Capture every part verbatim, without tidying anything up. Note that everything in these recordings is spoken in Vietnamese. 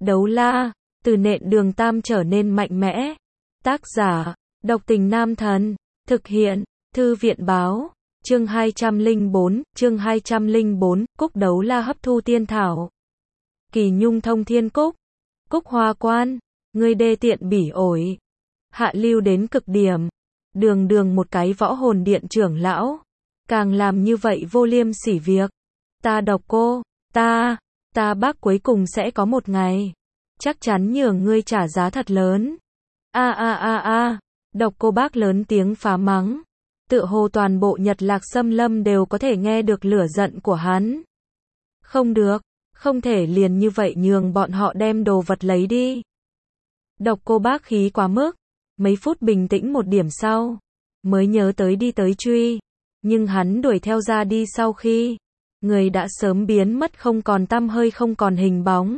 Đấu la, từ nện đường tam trở nên mạnh mẽ. Tác giả, Độc Tình Nam Thần. Thực hiện, Thư viện báo. Chương hai trăm lẻ bốn, chương hai trăm lẻ bốn, Cúc Đấu La hấp thu tiên thảo. Kỳ Nhung thông thiên cúc. Cúc Hoa Quan, ngươi đê tiện bỉ ổi. Hạ lưu đến cực điểm. Đường đường một cái võ hồn điện trưởng lão. Càng làm như vậy vô liêm sỉ việc. Ta Độc Cô, ta, ta bác cuối cùng sẽ có một ngày. Chắc chắn nhường ngươi trả giá thật lớn. A a a a, Độc Cô bác lớn tiếng phá mắng. Tựa hồ toàn bộ Nhật Lạc Xâm Lâm đều có thể nghe được lửa giận của hắn. Không được, không thể liền như vậy nhường bọn họ đem đồ vật lấy đi. Độc Cô bác khí quá mức, mấy phút bình tĩnh một điểm sau, mới nhớ tới đi tới truy, nhưng hắn đuổi theo ra đi sau khi, người đã sớm biến mất không còn tăm hơi không còn hình bóng.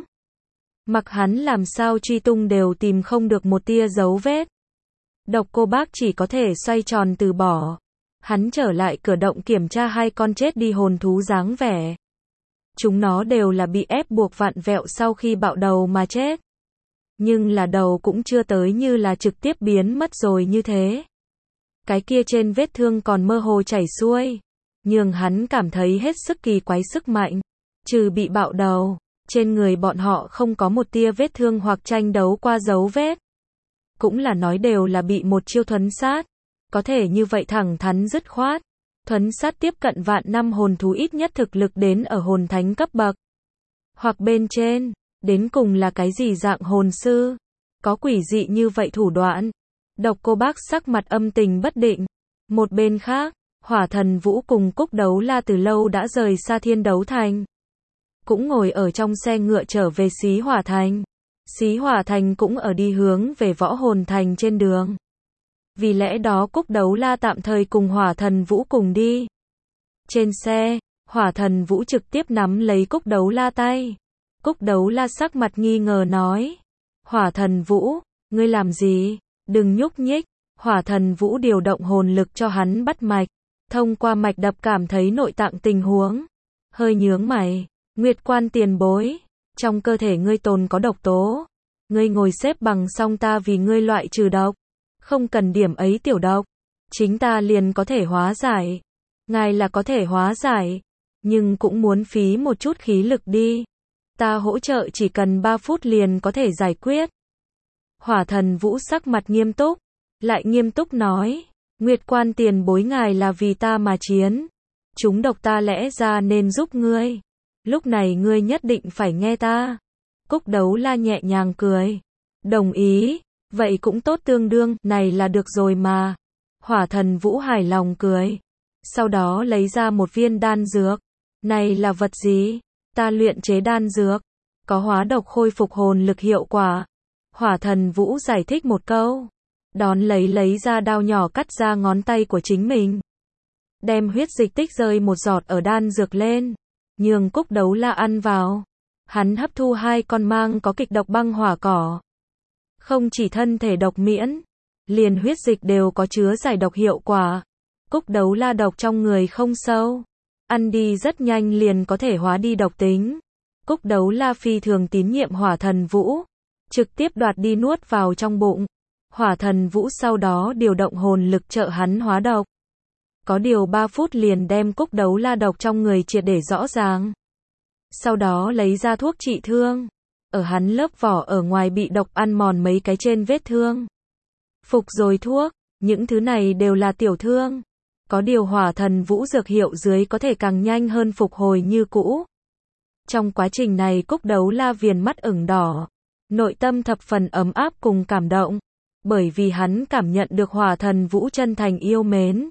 Mặc hắn làm sao truy tung đều tìm không được một tia dấu vết. Độc Cô bác chỉ có thể xoay tròn từ bỏ. Hắn trở lại cửa động kiểm tra hai con chết đi hồn thú dáng vẻ. Chúng nó đều là bị ép buộc vặn vẹo sau khi bạo đầu mà chết. Nhưng là đầu cũng chưa tới như là trực tiếp biến mất rồi như thế. Cái kia trên vết thương còn mơ hồ chảy xuôi. Nhưng hắn cảm thấy hết sức kỳ quái sức mạnh. Trừ bị bạo đầu, trên người bọn họ không có một tia vết thương hoặc tranh đấu qua dấu vết. Cũng là nói đều là bị một chiêu thuấn sát. Có thể như vậy thẳng thắn dứt khoát. Thuấn sát tiếp cận vạn năm hồn thú ít nhất thực lực đến ở hồn thánh cấp bậc. Hoặc bên trên, đến cùng là cái gì dạng hồn sư. Có quỷ dị như vậy thủ đoạn. Độc Cô bác sắc mặt âm tình bất định. Một bên khác, Hỏa Thần Vũ cùng Cúc Đấu La từ lâu đã rời xa Thiên Đấu Thành. Cũng ngồi ở trong xe ngựa trở về Xí Hỏa Thành. Xí Hỏa Thành cũng ở đi hướng về Võ Hồn Thành trên đường. Vì lẽ đó Cúc Đấu La tạm thời cùng Hỏa Thần Vũ cùng đi. Trên xe, Hỏa Thần Vũ trực tiếp nắm lấy Cúc Đấu La tay. Cúc Đấu La sắc mặt nghi ngờ nói. Hỏa Thần Vũ, ngươi làm gì? Đừng nhúc nhích. Hỏa Thần Vũ điều động hồn lực cho hắn bắt mạch. Thông qua mạch đập cảm thấy nội tạng tình huống. Hơi nhướng mày. Nguyệt Quan tiền bối. Trong cơ thể ngươi tồn có độc tố. Ngươi ngồi xếp bằng xong ta vì ngươi loại trừ độc. Không cần điểm ấy tiểu độc. Chính ta liền có thể hóa giải. Ngài là có thể hóa giải. Nhưng cũng muốn phí một chút khí lực đi. Ta hỗ trợ chỉ cần ba phút liền có thể giải quyết. Hỏa Thần Vũ sắc mặt nghiêm túc. Lại nghiêm túc nói. Nguyệt Quan tiền bối ngài là vì ta mà chiến. Chúng độc ta lẽ ra nên giúp ngươi. Lúc này ngươi nhất định phải nghe ta. Cúc Đấu La nhẹ nhàng cười. Đồng ý. Vậy cũng tốt tương đương, này là được rồi mà. Hỏa Thần Vũ hài lòng cười. Sau đó lấy ra một viên đan dược. Này là vật gì? Ta luyện chế đan dược. Có hóa độc khôi phục hồn lực hiệu quả. Hỏa Thần Vũ giải thích một câu. Đón lấy lấy ra đao nhỏ cắt ra ngón tay của chính mình. Đem huyết dịch tích rơi một giọt ở đan dược lên. Nhường Cúc Đấu La ăn vào. Hắn hấp thu hai con mang có kịch độc băng hỏa cỏ. Không chỉ thân thể độc miễn, liền huyết dịch đều có chứa giải độc hiệu quả. Cúc Đấu La độc trong người không sâu. Ăn đi rất nhanh liền có thể hóa đi độc tính. Cúc Đấu La phi thường tín nhiệm Hỏa Thần Vũ. Trực tiếp đoạt đi nuốt vào trong bụng. Hỏa Thần Vũ sau đó điều động hồn lực trợ hắn hóa độc. Có điều ba phút liền đem Cúc Đấu La độc trong người triệt để rõ ràng. Sau đó lấy ra thuốc trị thương. Ở hắn lớp vỏ ở ngoài bị độc ăn mòn mấy cái trên vết thương. Phục rồi thuốc, những thứ này đều là tiểu thương. Có điều Hỏa Thần Vũ dược hiệu dưới có thể càng nhanh hơn phục hồi như cũ. Trong quá trình này Cúc Đấu La viền mắt ửng đỏ. Nội tâm thập phần ấm áp cùng cảm động. Bởi vì hắn cảm nhận được Hỏa Thần Vũ chân thành yêu mến.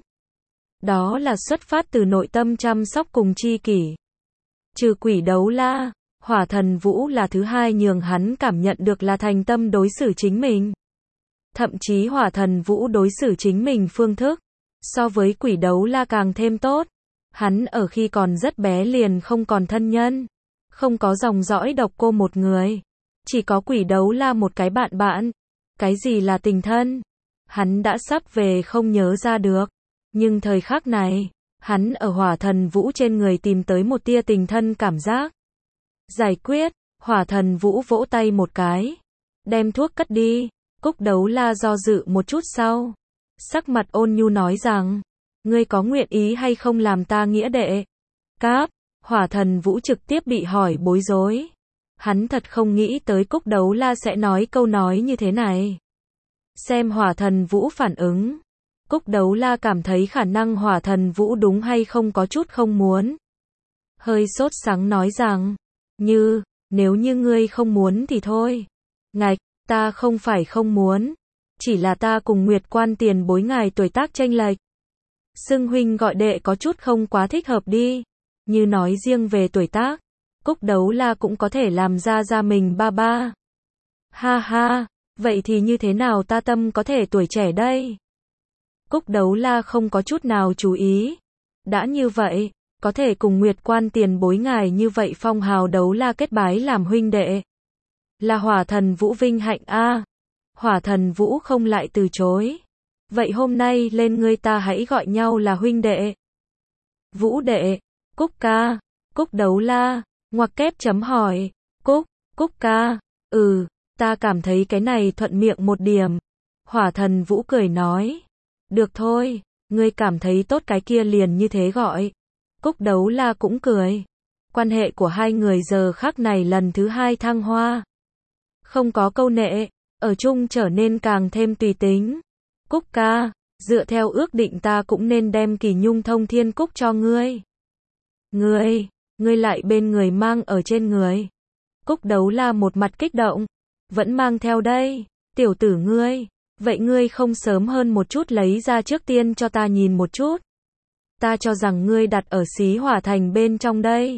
Đó là xuất phát từ nội tâm chăm sóc cùng tri kỷ. Trừ Quỷ Đấu La, Hỏa Thần Vũ là thứ hai nhường hắn cảm nhận được là thành tâm đối xử chính mình. Thậm chí Hỏa Thần Vũ đối xử chính mình phương thức, so với Quỷ Đấu La càng thêm tốt. Hắn ở khi còn rất bé liền không còn thân nhân. Không có dòng dõi Độc Cô một người. Chỉ có Quỷ Đấu La một cái bạn bạn. Cái gì là tình thân? Hắn đã sắp về không nhớ ra được. Nhưng thời khắc này, hắn ở Hỏa Thần Vũ trên người tìm tới một tia tình thân cảm giác. Giải quyết, Hỏa Thần Vũ vỗ tay một cái, đem thuốc cất đi. Cúc Đấu La do dự một chút sau, sắc mặt ôn nhu nói rằng, ngươi có nguyện ý hay không làm ta nghĩa đệ? Cáp, Hỏa Thần Vũ trực tiếp bị hỏi bối rối. Hắn thật không nghĩ tới Cúc Đấu La sẽ nói câu nói như thế này. Xem Hỏa Thần Vũ phản ứng, Cúc Đấu La cảm thấy khả năng Hỏa Thần Vũ đúng hay không có chút không muốn. Hơi sốt sắng nói rằng, như, nếu như ngươi không muốn thì thôi. Ngạch, ta không phải không muốn, chỉ là ta cùng Nguyệt Quan tiền bối ngài tuổi tác chênh lệch. Xưng huynh gọi đệ có chút không quá thích hợp đi. Như nói riêng về tuổi tác, Cúc Đấu La cũng có thể làm ra ra mình ba ba. Ha ha, vậy thì như thế nào ta tâm có thể tuổi trẻ đây? Cúc Đấu La không có chút nào chú ý. Đã như vậy, có thể cùng Nguyệt Quan tiền bối ngài như vậy phong hào Đấu La kết bái làm huynh đệ. Là Hỏa Thần Vũ vinh hạnh a. Hỏa Thần Vũ không lại từ chối. Vậy hôm nay lên ngươi ta hãy gọi nhau là huynh đệ. Vũ đệ, Cúc ca, Cúc Đấu La, ngoặc kép chấm hỏi, Cúc, Cúc ca, ừ, ta cảm thấy cái này thuận miệng một điểm. Hỏa Thần Vũ cười nói, được thôi, ngươi cảm thấy tốt cái kia liền như thế gọi. Cúc Đấu La cũng cười. Quan hệ của hai người giờ khắc này lần thứ hai thăng hoa. Không có câu nệ, ở chung trở nên càng thêm tùy tính. Cúc ca, dựa theo ước định ta cũng nên đem Kỳ Nhung Thông Thiên Cúc cho ngươi. Ngươi, ngươi lại bên người mang ở trên người. Cúc Đấu La một mặt kích động. Vẫn mang theo đây, tiểu tử ngươi. Vậy ngươi không sớm hơn một chút lấy ra trước tiên cho ta nhìn một chút. Ta cho rằng ngươi đặt ở Xí Hỏa Thành bên trong đây.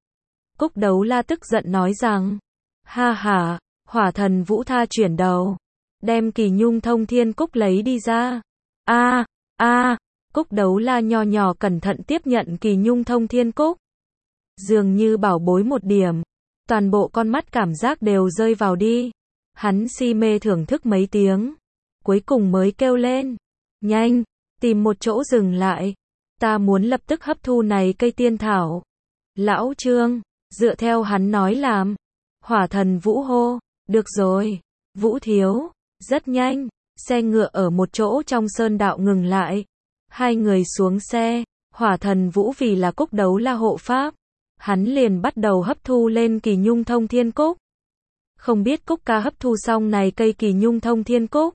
Cúc Đấu La tức giận nói rằng, ha ha, Hỏa Thần Vũ tha chuyển đầu, đem Kỳ Nhung Thông Thiên Cúc lấy đi ra. A, a, Cúc Đấu La nho nhỏ cẩn thận tiếp nhận Kỳ Nhung Thông Thiên Cúc. Dường như bảo bối một điểm, toàn bộ con mắt cảm giác đều rơi vào đi. Hắn si mê thưởng thức mấy tiếng, cuối cùng mới kêu lên, nhanh, tìm một chỗ dừng lại. Ta muốn lập tức hấp thu này cây tiên thảo. Lão Trương, dựa theo hắn nói làm. Hỏa Thần Vũ hô, được rồi, Vũ thiếu. Rất nhanh, xe ngựa ở một chỗ trong sơn đạo ngừng lại. Hai người xuống xe, Hỏa Thần Vũ vì là Cúc Đấu La hộ pháp. Hắn liền bắt đầu hấp thu lên Kỳ Nhung Thông Thiên Cúc. Không biết Cúc ca hấp thu xong này cây Kỳ Nhung Thông Thiên Cúc.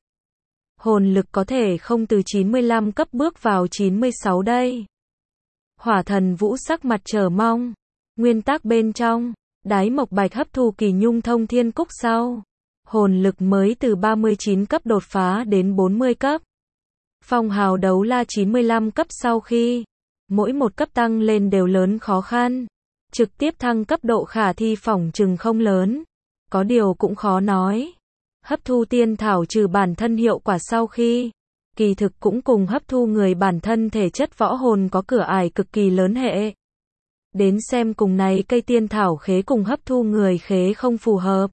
Hồn lực có thể không từ chín mươi lăm cấp bước vào chín mươi sáu đây. Hỏa Thần Vũ sắc mặt chờ mong. Nguyên tắc bên trong, Đái Mộc Bạch hấp thu Kỳ Nhung Thông Thiên Cúc sau. Hồn lực mới từ ba mươi chín cấp đột phá đến bốn mươi cấp. Phong hào Đấu La chín mươi lăm cấp sau khi, mỗi một cấp tăng lên đều lớn khó khăn. Trực tiếp thăng cấp độ khả thi phỏng chừng không lớn. Có điều cũng khó nói. Hấp thu tiên thảo trừ bản thân hiệu quả sau khi, kỳ thực cũng cùng hấp thu người bản thân thể chất võ hồn có cửa ải cực kỳ lớn hệ. Đến xem cùng này cây tiên thảo khế cùng hấp thu người khế không phù hợp.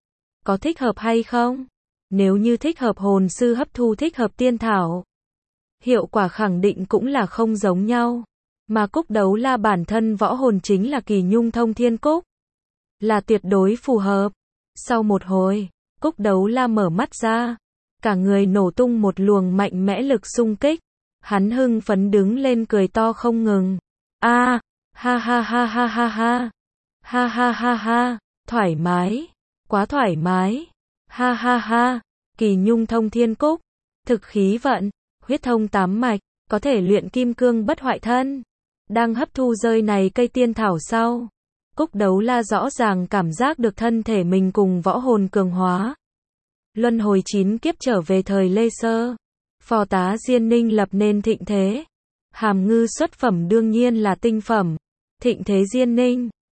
Có thích hợp hay không? Nếu như thích hợp hồn sư hấp thu thích hợp tiên thảo, hiệu quả khẳng định cũng là không giống nhau. Mà Cúc Đấu La bản thân võ hồn chính là Kỳ Nhung Thông Thiên Cúc, là tuyệt đối phù hợp. Sau một hồi, Cúc Đấu La mở mắt ra, cả người nổ tung một luồng mạnh mẽ lực xung kích. Hắn hưng phấn đứng lên cười to không ngừng. A, ha ha ha ha ha ha. Ha ha ha ha, thoải mái, quá thoải mái. Ha ha ha, Kỳ Nhung Thông Thiên Cúc, thực khí vận, huyết thông tám mạch, có thể luyện kim cương bất hoại thân. Đang hấp thu rơi này cây tiên thảo sau, Cúc Đấu La rõ ràng cảm giác được thân thể mình cùng võ hồn cường hóa. Luân hồi chín kiếp trở về thời Lê Sơ, phò tá Diên Ninh lập nên thịnh thế. Hàm ngư xuất phẩm đương nhiên là tinh phẩm. Thịnh thế Diên Ninh,